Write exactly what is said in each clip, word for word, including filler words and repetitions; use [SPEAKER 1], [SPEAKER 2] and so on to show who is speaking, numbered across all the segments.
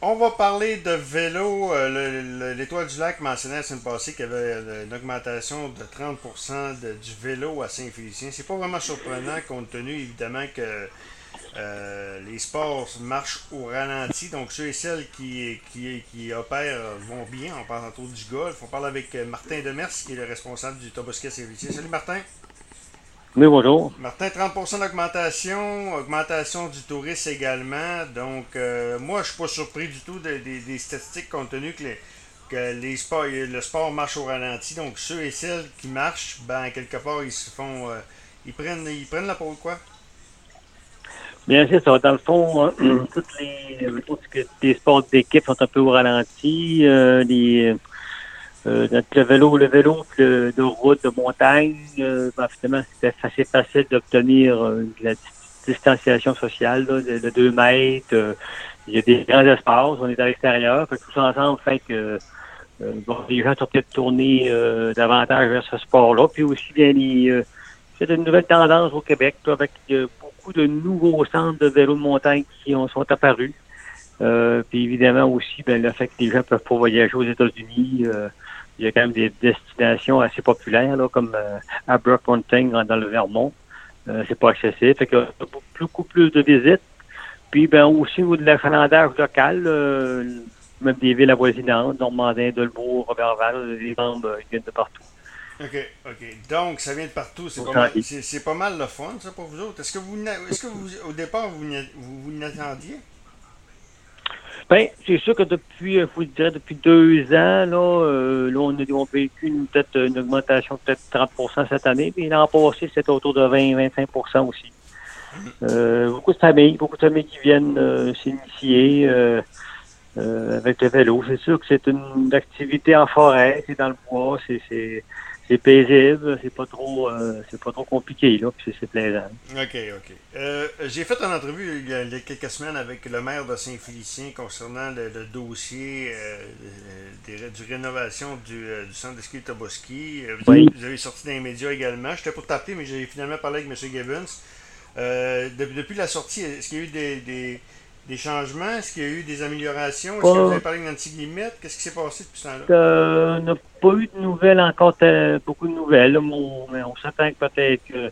[SPEAKER 1] On va parler de vélo. Euh, le- le- L'Étoile du Lac mentionnait la semaine passée qu'il y avait euh, une augmentation de trente pour cent de- du vélo à Saint-Félicien. C'est pas vraiment surprenant compte tenu évidemment que euh, les sports marchent au ralenti. Donc ceux et celles qui, qui, qui opèrent vont bien. On parle autour du golf. On parle avec euh, Martin Demers qui est le responsable du Tobosquet Saint-Félicien. Salut Martin.
[SPEAKER 2] Oui, bonjour.
[SPEAKER 1] Martin, trente pour cent d'augmentation, augmentation du tourisme également. Donc, euh, moi, je suis pas surpris du tout de- des des statistiques compte tenu que, les, que les sports, le sport marche au ralenti. Donc, ceux et celles qui marchent, ben, quelque part, ils se font. Euh, ils, prennent, ils prennent la peau, quoi.
[SPEAKER 2] Bien, c'est ça. Dans le fond, euh, toutes les, euh, tout ce que les sports d'équipe sont un peu au ralenti. Euh, les, euh, notre- le vélo, le vélo le- de route, de montagne, euh, ben, finalement, c'était assez facile d'obtenir euh, de la dis- distanciation sociale là, de, de deux mètres. Euh, il y a des grands espaces, on est à l'extérieur. Fait que tout ça ensemble fait que euh, bon, les gens sont peut-être tournés euh, davantage vers ce sport-là. Puis aussi, bien, les, euh, c'est une nouvelle tendance au Québec, là, avec euh, beaucoup de nouveaux centres de vélo de montagne qui ont, sont apparus. Euh, puis évidemment aussi, ben, le fait que les gens peuvent pas voyager aux États-Unis. Euh, il y a quand même des destinations assez populaires, là, comme euh, Abercrombie dans dans le Vermont. Euh, c'est pas accessible. Fait que euh, beaucoup plus de visites. Puis ben aussi au niveau de l'achalandage local, euh, même des villes avoisinantes, Normandin, Dolbeau, Robertval, les membres ils viennent de partout.
[SPEAKER 1] OK, OK. Donc, ça vient de partout. C'est
[SPEAKER 2] Au
[SPEAKER 1] pas mal,
[SPEAKER 2] sentier.
[SPEAKER 1] c'est, c'est pas mal le fun, ça, pour vous autres. Est-ce que vous, n'a- est-ce que vous, au départ, vous, n'a- vous, vous n'attendiez?
[SPEAKER 2] Ben, c'est sûr que depuis, euh, faut dire, depuis deux ans, là, euh, là, on a, on a vécu une, peut-être une augmentation de peut-être trente pour cent cette année, mais l'an passé, c'était autour de vingt à vingt-cinq pour cent aussi. Euh, beaucoup de familles, beaucoup de familles qui viennent euh, s'initier euh, euh, avec le vélo. C'est sûr que c'est une activité en forêt, c'est dans le bois, c'est c'est c'est paisible, c'est pas trop euh, c'est pas trop compliqué là, puis c'est c'est plaisant.
[SPEAKER 1] OK, OK. Euh, j'ai fait une entrevue il y, a, il y a quelques semaines avec le maire de Saint-Félicien concernant le, le dossier euh, des, du rénovation du, euh, du centre de ski de Toboski. Euh, Vous avez,
[SPEAKER 2] Oui.
[SPEAKER 1] vous avez sorti dans les médias également. J'étais pour t'appeler, mais j'ai finalement parlé avec M. Gibbons. Euh, de- depuis la sortie, est-ce qu'il y a eu des, des, des changements? Est-ce qu'il y a eu des améliorations? Est-ce que vous avez
[SPEAKER 2] Pas
[SPEAKER 1] parlé avec Nancy Guillemette? Qu'est-ce qui s'est passé depuis ce temps-là?
[SPEAKER 2] euh, on n'a pas eu de nouvelles encore, euh, beaucoup de nouvelles, là, mais on, mais on s'attend que peut-être que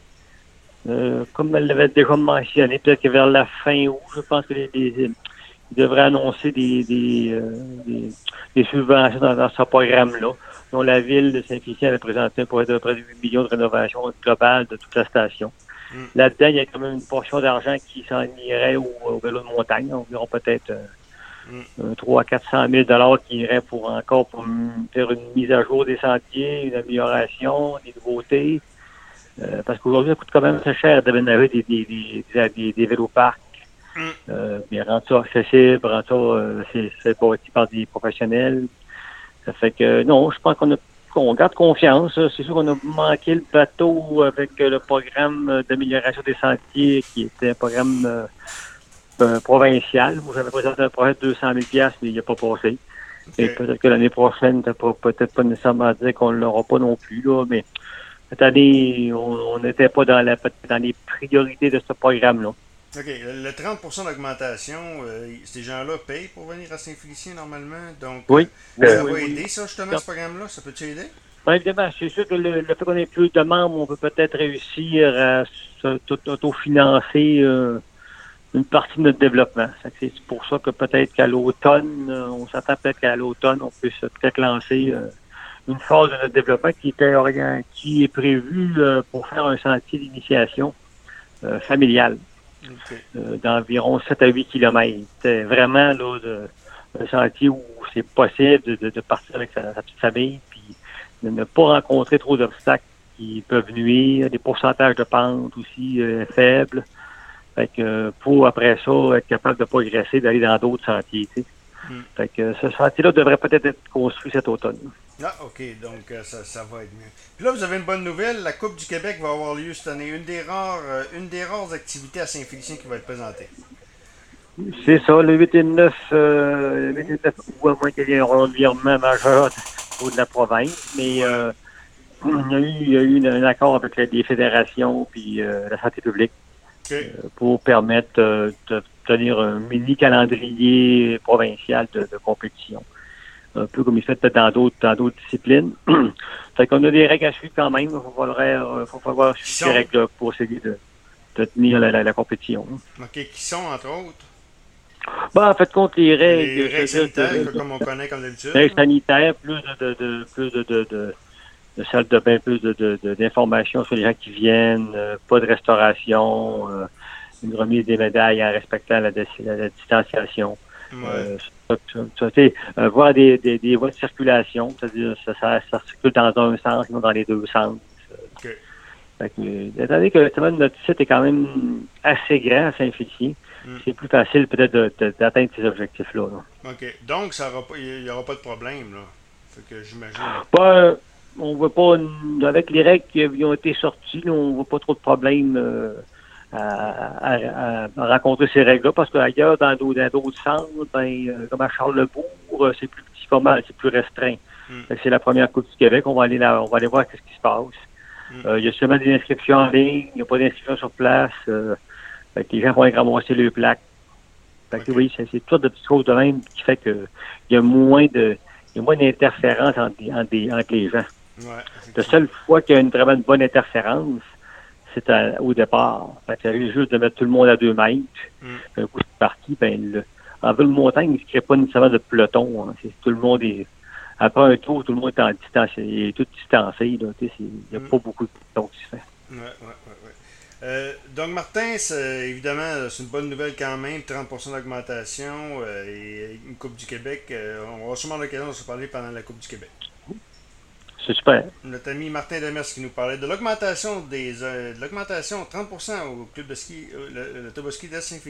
[SPEAKER 2] euh, comme elle l'avait déjà mentionné, peut-être que vers la fin août, je pense que les, les- ils devraient annoncer des, des, euh, des, des subventions dans, dans ce programme-là. Donc, la ville de Saint-Félicien avait présenté un projet de près de huit millions de rénovation globale de toute la station.
[SPEAKER 1] Hmm,
[SPEAKER 2] Là-dedans, il y a quand même une portion d'argent qui s'en irait au, au vélo de montagne, environ peut-être euh,
[SPEAKER 1] hmm.
[SPEAKER 2] un trois à quatre cent mille dollars qui irait pour encore pour m- faire une mise à jour des sentiers, une amélioration, des nouveautés. Euh, parce qu'aujourd'hui, ça coûte quand même assez cher d'aménager des, des, des, des, des, des véloparcs.
[SPEAKER 1] Hmm.
[SPEAKER 2] Euh, bien, rendre ça accessible, rendre ça, euh, c'est, c'est bâti par des professionnels. Ça fait que, non, je pense qu'on a, qu'on garde confiance. C'est sûr qu'on a manqué le bateau avec euh, le programme d'amélioration des sentiers, qui était un programme euh, euh, provincial. Moi, j'avais présenté un projet de deux cent mille piastres, mais il n'a pas passé. Et
[SPEAKER 1] OK.
[SPEAKER 2] peut-être que l'année prochaine, ça peut peut-être pas nécessairement dire qu'on ne l'aura pas non plus, là, mais cette année, on n'était pas dans la dans les priorités de ce programme-là.
[SPEAKER 1] OK. Le, le trente pour cent d'augmentation, euh, ces gens-là payent pour venir à Saint-Félicien normalement. Donc, euh,
[SPEAKER 2] Oui, oui,
[SPEAKER 1] ça
[SPEAKER 2] oui,
[SPEAKER 1] va
[SPEAKER 2] oui.
[SPEAKER 1] aider, ça, justement, ce programme-là? Ça peut-tu aider?
[SPEAKER 2] Ben, évidemment, c'est sûr que le, le fait qu'on ait plus de membres, on peut peut-être réussir à se- tout autofinancer euh, une partie de notre développement. Ça fait que C'est pour ça que peut-être qu'à l'automne, euh, on s'attend peut-être qu'à l'automne, on puisse peut-être lancer euh, une phase de notre développement qui était orient, qui est prévue euh, pour faire un sentier d'initiation euh, familial
[SPEAKER 1] OK.
[SPEAKER 2] euh, d'environ sept à huit kilomètres. C'est vraiment là de, un sentier où c'est possible de, de, de partir avec sa, sa petite famille, puis de ne pas rencontrer trop d'obstacles qui peuvent nuire, des pourcentages de pente aussi euh, faibles. Fait que euh, pour après ça être capable de progresser, d'aller dans d'autres sentiers. Tu sais.
[SPEAKER 1] Hmm.
[SPEAKER 2] Fait que ce sentier-là devrait peut-être être construit cet automne.
[SPEAKER 1] Ah, OK. Donc, euh, ça, ça va être mieux. Puis là, vous avez une bonne nouvelle. La Coupe du Québec va avoir lieu cette année. Une des rares, euh, une des rares activités à Saint-Félicien qui va être présentée.
[SPEAKER 2] C'est ça, le huit et le neuf, euh, le huit et le neuf août, à moins qu'il y ait un revirement majeur au niveau de la province. Mais
[SPEAKER 1] Ouais.
[SPEAKER 2] euh, il y a eu, il y a eu un accord avec les fédérations puis euh, la santé publique
[SPEAKER 1] OK.
[SPEAKER 2] pour permettre euh, de tenir un mini calendrier provincial de, de compétition. Un peu comme il fait peut-être dans d'autres, dans d'autres disciplines. Fait qu'on a des règles à suivre quand même. Il va falloir, faut falloir suivre
[SPEAKER 1] sont...
[SPEAKER 2] ces règles-là pour essayer de, de tenir la, la, la compétition.
[SPEAKER 1] OK. Qui sont, entre autres?
[SPEAKER 2] Ben, en fait, compte les règles.
[SPEAKER 1] Les règles sanitaires,
[SPEAKER 2] de, de,
[SPEAKER 1] comme on connaît comme d'habitude.
[SPEAKER 2] Règles sanitaires, plus de, de, de, plus de, de, de, de salles de bain, plus de, de, de, d'informations sur les gens qui viennent, euh, pas de restauration, euh, une remise des médailles en respectant la, la, la distanciation.
[SPEAKER 1] Ouais.
[SPEAKER 2] Euh, ça, ça, ça, euh, voir des, des, des voies de circulation, c'est-à-dire ça, ça, ça circule dans un sens, non dans les deux sens.
[SPEAKER 1] OK.
[SPEAKER 2] Fait que, étant donné que notre site est quand même assez grand à Saint-Félicien, mm. c'est plus facile peut-être de, de, d'atteindre ces objectifs-là. Là.
[SPEAKER 1] OK. Donc, ça aura pas, il n'y aura pas de problème, là. Fait que j'imagine.
[SPEAKER 2] Ben, on voit pas, avec les règles qui ont été sorties, là, on voit pas trop de problèmes euh, à, à, à rencontrer ces règles-là, parce qu'ailleurs, dans d'autres, dans d'autres centres, ben, euh, comme à Charlesbourg, c'est plus petit format, c'est plus restreint. Mm. Fait que c'est la première Coupe du Québec, on va aller là, on va aller voir ce qui se passe. Il euh, y a seulement des inscriptions en ligne, il n'y a pas d'inscription sur place. Euh, fait que les gens vont aller ramasser leurs plaques. Fait que okay. Oui, c'est, c'est toutes de petites choses de même qui fait que il y a moins de il y a moins d'interférences entre, entre, entre les gens.
[SPEAKER 1] Ouais,
[SPEAKER 2] la seule fois qu'il y a une vraiment une bonne interférence, c'est à, au départ. Fait que c'est juste de mettre tout le monde à deux mètres. Mm. Un coup c'est parti, ben le, en ville montagne, il ne se crée pas nécessairement de peloton. Hein. C'est, tout le monde est. Après un tour, tout le monde est en distance, il est tout distancé. Il n'y a mm. pas beaucoup de temps qui se fait.
[SPEAKER 1] Oui, oui, oui. Ouais. Euh, donc, Martin, c'est, évidemment, c'est une bonne nouvelle quand même, trente pour cent d'augmentation euh, et une Coupe du Québec. Euh, on aura sûrement l'occasion de se parler pendant la Coupe du Québec.
[SPEAKER 2] C'est super.
[SPEAKER 1] Notre ami Martin Demers qui nous parlait de l'augmentation des euh, de l'augmentation trente pour cent au club de ski, euh, le, le Toboski de Saint-Félicien.